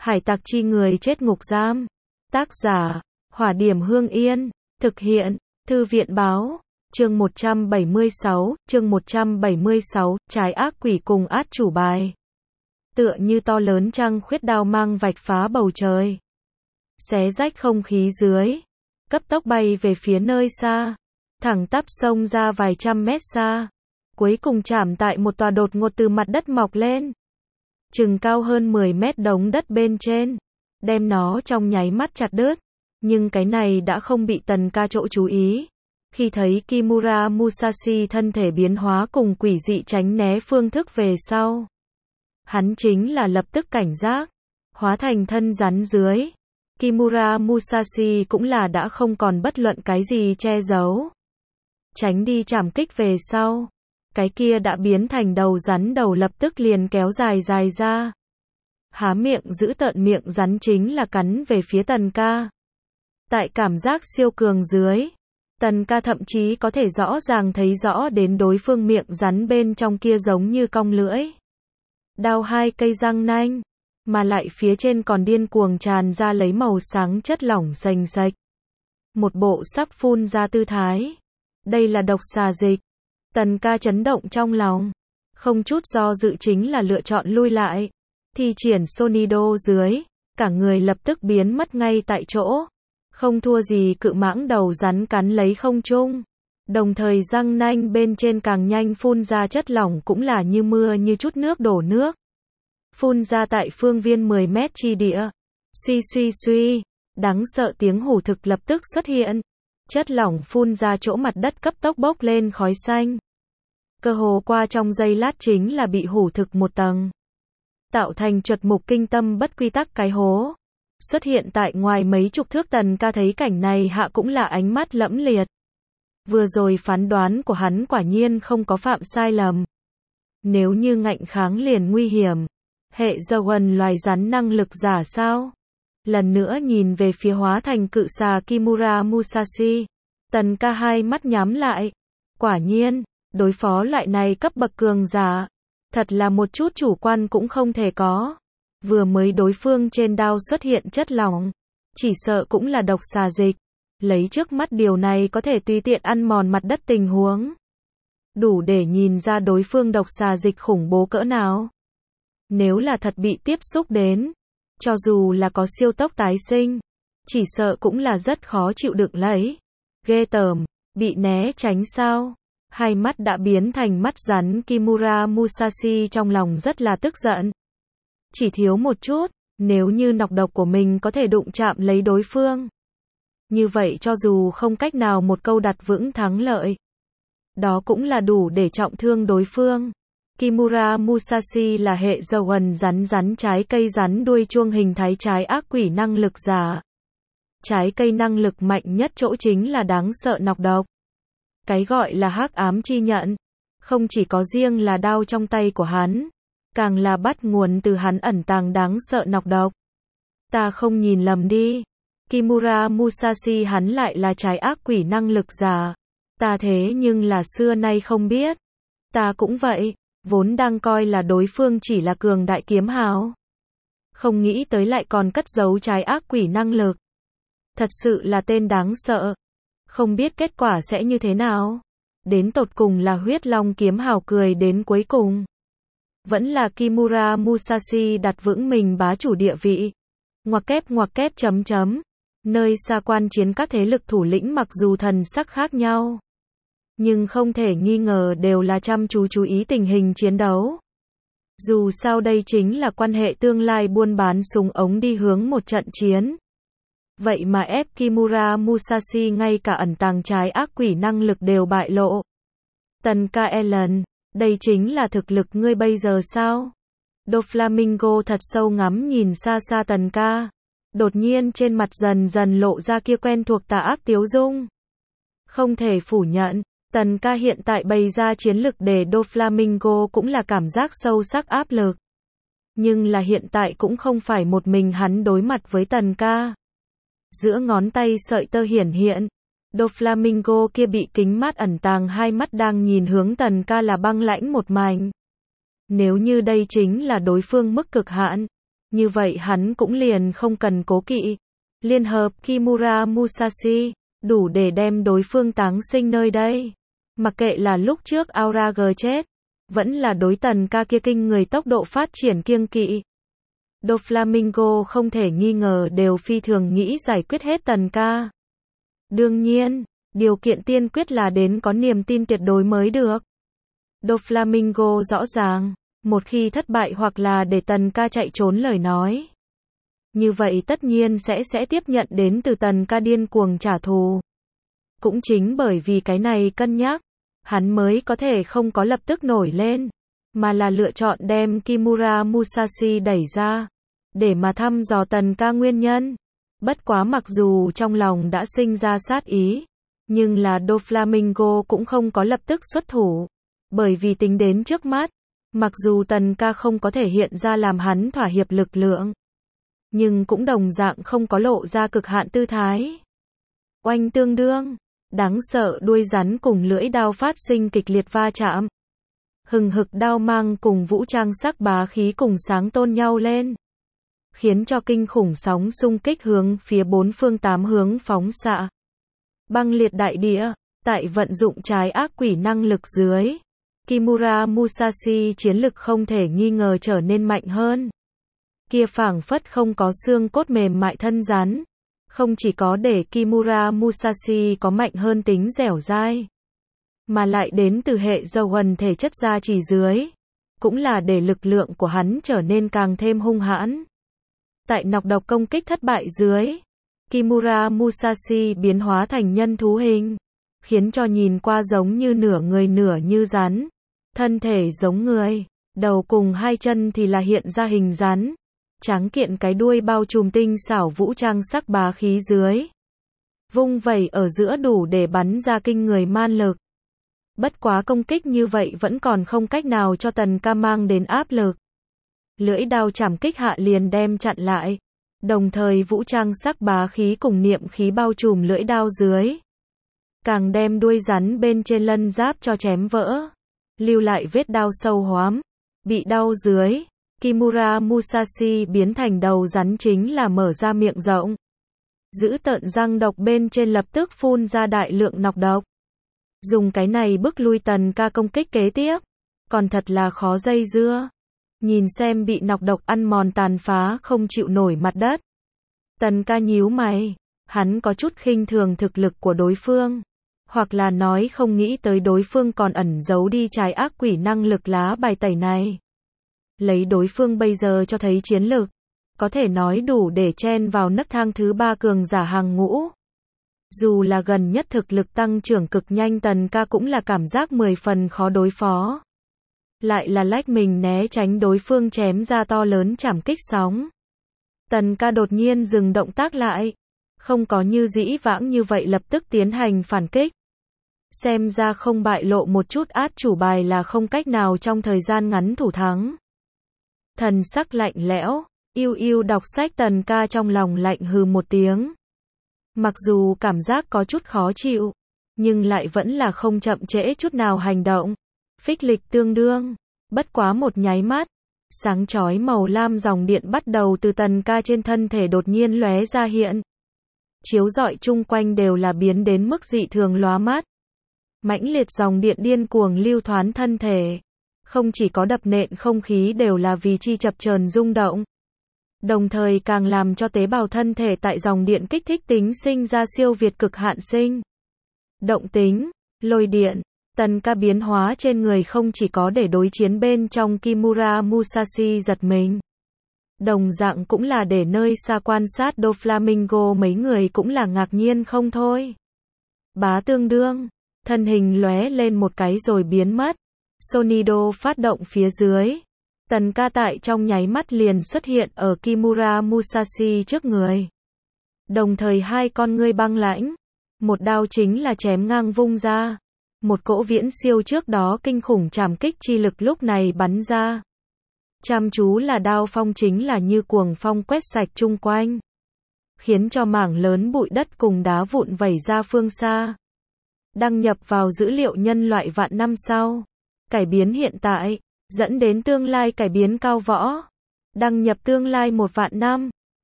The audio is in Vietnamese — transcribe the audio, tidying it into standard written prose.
Hải tặc chi người chết ngục giam. Tác giả, Hỏa Điểm Hương Yên. Thực hiện, Thư viện Báo. Chương 176, trái ác quỷ cùng át chủ bài. Tựa như to lớn trăng khuyết đao mang vạch phá bầu trời. Xé rách không khí dưới. Cấp tốc bay về phía nơi xa. Thẳng tắp xông ra vài trăm mét xa. Cuối cùng chạm tại một tòa đột ngột từ mặt đất mọc lên. Chừng cao hơn 10 mét đống đất bên trên. Đem nó trong nháy mắt chặt đứt. Nhưng cái này đã không bị Tần Ca chỗ chú ý. Khi thấy Kimura Musashi thân thể biến hóa cùng quỷ dị tránh né phương thức về sau. Hắn chính là lập tức cảnh giác. Hóa thành thân rắn dưới. Kimura Musashi cũng là đã không còn bất luận cái gì che giấu. Tránh đi chạm kích về sau. Cái kia đã biến thành đầu rắn đầu lập tức liền kéo dài ra. Há miệng giữ tợn miệng rắn chính là cắn về phía Tần Ca. Tại cảm giác siêu cường dưới. Tần Ca thậm chí có thể rõ ràng thấy rõ đến đối phương miệng rắn bên trong kia giống như cong lưỡi. Đao hai cây răng nanh. Mà lại phía trên còn điên cuồng tràn ra lấy màu sáng chất lỏng sành sạch. Một bộ sắp phun ra tư thái. Đây là độc xà dịch. Tần Ca chấn động trong lòng. Không chút do dự chính là lựa chọn lui lại. Thi triển Sonido dưới. Cả người lập tức biến mất ngay tại chỗ. Không thua gì cự mãng đầu rắn cắn lấy không trung. Đồng thời răng nanh bên trên càng nhanh phun ra chất lỏng cũng là như mưa như chút nước đổ nước. Phun ra tại phương viên 10 mét chi địa. Suy. Đáng sợ tiếng hủ thực lập tức xuất hiện. Chất lỏng phun ra chỗ mặt đất cấp tốc bốc lên khói xanh. Cơ hồ qua trong giây lát chính là bị hủ thực một tầng. Tạo thành chuột mục kinh tâm bất quy tắc cái hố. Xuất hiện tại ngoài mấy chục thước. Tần Ca thấy cảnh này hạ cũng là ánh mắt lẫm liệt. Vừa rồi phán đoán của hắn quả nhiên không có phạm sai lầm. Nếu như ngạnh kháng liền nguy hiểm. Hệ Dragon loài rắn năng lực giả sao? Lần nữa nhìn về phía hóa thành cự xà Kimura Musashi. Tần Ca hai mắt nhắm lại. Quả nhiên, đối phó loại này cấp bậc cường giả. Thật là một chút chủ quan cũng không thể có. Vừa mới đối phương trên đao xuất hiện chất lỏng. Chỉ sợ cũng là độc xà dịch. Lấy trước mắt điều này có thể tùy tiện ăn mòn mặt đất tình huống. Đủ để nhìn ra đối phương độc xà dịch khủng bố cỡ nào. Nếu là thật bị tiếp xúc đến. Cho dù là có siêu tốc tái sinh. Chỉ sợ cũng là rất khó chịu đựng lấy. Ghê tởm, bị né tránh sao. Hai mắt đã biến thành mắt rắn Kimura Musashi trong lòng rất là tức giận. Chỉ thiếu một chút, nếu như nọc độc của mình có thể đụng chạm lấy đối phương. Như vậy cho dù không cách nào một câu đặt vững thắng lợi. Đó cũng là đủ để trọng thương đối phương. Kimura Musashi là hệ Dragon rắn trái cây rắn đuôi chuông hình thái trái ác quỷ năng lực giả. Trái cây năng lực mạnh nhất chỗ chính là đáng sợ nọc độc. Cái gọi là hắc ám chi nhận. Không chỉ có riêng là đao trong tay của hắn. Càng là bắt nguồn từ hắn ẩn tàng đáng sợ nọc độc. Ta không nhìn lầm đi. Kimura Musashi hắn lại là trái ác quỷ năng lực giả. Ta thế nhưng là xưa nay không biết. Ta cũng vậy. Vốn đang coi là đối phương chỉ là cường đại kiếm hào. Không nghĩ tới lại còn cất giấu trái ác quỷ năng lực. Thật sự là tên đáng sợ. Không biết kết quả sẽ như thế nào. Đến tột cùng là huyết long kiếm hào cười đến cuối cùng. Vẫn là Kimura Musashi đặt vững mình bá chủ địa vị. Ngoặc kép .. Nơi xa quan chiến các thế lực thủ lĩnh mặc dù thần sắc khác nhau. Nhưng không thể nghi ngờ đều là chăm chú ý tình hình chiến đấu. Dù sao đây chính là quan hệ tương lai buôn bán súng ống đi hướng một trận chiến. Vậy mà ép Kimura Musashi ngay cả ẩn tàng trái ác quỷ năng lực đều bại lộ. Tần Ca Ellen, đây chính là thực lực ngươi bây giờ sao? Doflamingo thật sâu ngắm nhìn xa xa Tần Ca. Đột nhiên trên mặt dần dần lộ ra kia quen thuộc tà ác tiếu dung. Không thể phủ nhận, Tần Ca hiện tại bày ra chiến lực để Doflamingo cũng là cảm giác sâu sắc áp lực. Nhưng là hiện tại cũng không phải một mình hắn đối mặt với Tần Ca. Giữa ngón tay sợi tơ hiển hiện. Doflamingo kia bị kính mát ẩn tàng hai mắt đang nhìn hướng Tần Ca là băng lãnh một mảnh. Nếu như đây chính là đối phương mức cực hạn. Như vậy hắn cũng liền không cần cố kỵ. Liên hợp Kimura Musashi, đủ để đem đối phương táng sinh nơi đây. Mặc kệ là lúc trước Aurage chết, vẫn là đối Tần Ca kia kinh người tốc độ phát triển kiêng kỵ. Doflamingo không thể nghi ngờ đều phi thường nghĩ giải quyết hết Tần Ca. Đương nhiên, điều kiện tiên quyết là đến có niềm tin tuyệt đối mới được. Doflamingo rõ ràng, một khi thất bại hoặc là để Tần Ca chạy trốn lời nói, như vậy tất nhiên sẽ tiếp nhận đến từ Tần Ca điên cuồng trả thù. Cũng chính bởi vì cái này cân nhắc, hắn mới có thể không có lập tức nổi lên, mà là lựa chọn đem Kimura Musashi đẩy ra, để mà thăm dò Tần Ca nguyên nhân. Bất quá mặc dù trong lòng đã sinh ra sát ý, nhưng là Doflamingo cũng không có lập tức xuất thủ, bởi vì tính đến trước mắt, mặc dù Tần Ca không có thể hiện ra làm hắn thỏa hiệp lực lượng, nhưng cũng đồng dạng không có lộ ra cực hạn tư thái. Oanh tương đương, đáng sợ đuôi rắn cùng lưỡi đao phát sinh kịch liệt va chạm. Hừng hực đao mang cùng vũ trang sắc bá khí cùng sáng tôn nhau lên, khiến cho kinh khủng sóng xung kích hướng phía bốn phương tám hướng phóng xạ. Băng liệt đại địa, tại vận dụng trái ác quỷ năng lực dưới, Kimura Musashi chiến lực không thể nghi ngờ trở nên mạnh hơn. Kia phảng phất không có xương cốt mềm mại thân rắn, không chỉ có để Kimura Musashi có mạnh hơn tính dẻo dai, mà lại đến từ hệ dầu hần thể chất gia trì dưới, cũng là để lực lượng của hắn trở nên càng thêm hung hãn. Tại nọc độc công kích thất bại dưới, Kimura Musashi biến hóa thành nhân thú hình, khiến cho nhìn qua giống như nửa người nửa như rắn, thân thể giống người, đầu cùng hai chân thì là hiện ra hình rắn, tráng kiện cái đuôi bao trùm tinh xảo vũ trang sắc bá khí dưới, vung vẩy ở giữa đủ để bắn ra kinh người man lực. Bất quá công kích như vậy vẫn còn không cách nào cho Tần Ca mang đến áp lực. Lưỡi đao chảm kích hạ liền đem chặn lại, đồng thời vũ trang sắc bá khí cùng niệm khí bao trùm lưỡi đao dưới, càng đem đuôi rắn bên trên lân giáp cho chém vỡ, lưu lại vết đao sâu hoắm. Bị đau dưới, Kimura Musashi biến thành đầu rắn chính là mở ra miệng rộng, giữ tợn răng độc bên trên lập tức phun ra đại lượng nọc độc. Dùng cái này bức lui Tần Ca công kích kế tiếp, còn thật là khó dây dưa. Nhìn xem bị nọc độc ăn mòn tàn phá không chịu nổi mặt đất, Tần Ca nhíu mày, hắn có chút khinh thường thực lực của đối phương, hoặc là nói không nghĩ tới đối phương còn ẩn giấu đi trái ác quỷ năng lực lá bài tẩy này. Lấy đối phương bây giờ cho thấy chiến lực, có thể nói đủ để chen vào nấc thang thứ 3 cường giả hàng ngũ. Dù là gần nhất thực lực tăng trưởng cực nhanh, Tần Ca cũng là cảm giác 10 phần khó đối phó. Lại là lách mình né tránh đối phương chém ra to lớn chảm kích sóng. Tần Ca đột nhiên dừng động tác lại, không có như dĩ vãng như vậy lập tức tiến hành phản kích. Xem ra không bại lộ một chút át chủ bài là không cách nào trong thời gian ngắn thủ thắng. Thần sắc lạnh lẽo, yêu yêu đọc sách, Tần Ca trong lòng lạnh hừ một tiếng. Mặc dù cảm giác có chút khó chịu, nhưng lại vẫn là không chậm trễ chút nào hành động. Phích lịch tương đương, bất quá một nháy mắt, sáng chói màu lam dòng điện bắt đầu từ Tần Ca trên thân thể đột nhiên lóe ra hiện. Chiếu rọi chung quanh đều là biến đến mức dị thường lóa mắt. Mãnh liệt dòng điện điên cuồng lưu thoán thân thể, không chỉ có đập nện không khí đều là vì chi chập chờn rung động, đồng thời càng làm cho tế bào thân thể tại dòng điện kích thích tính sinh ra siêu việt cực hạn sinh động tính, lôi điện. Tần Ca biến hóa trên người không chỉ có để đối chiến bên trong Kimura Musashi giật mình, đồng dạng cũng là để nơi xa quan sát Doflamingo mấy người cũng là ngạc nhiên không thôi. Bá tương đương, thân hình lóe lên một cái rồi biến mất. Sonido phát động phía dưới, Tần Ca tại trong nháy mắt liền xuất hiện ở Kimura Musashi trước người. Đồng thời hai con ngươi băng lãnh, một đao chính là chém ngang vung ra. Một cỗ viễn siêu trước đó kinh khủng trảm kích chi lực lúc này bắn ra. Chăm chú là đao phong chính là như cuồng phong quét sạch chung quanh, khiến cho mảng lớn bụi đất cùng đá vụn vẩy ra phương xa. Đăng nhập vào dữ liệu nhân loại vạn năm sau, cải biến hiện tại, dẫn đến tương lai cải biến cao võ. Đăng nhập tương lai 1 vạn năm.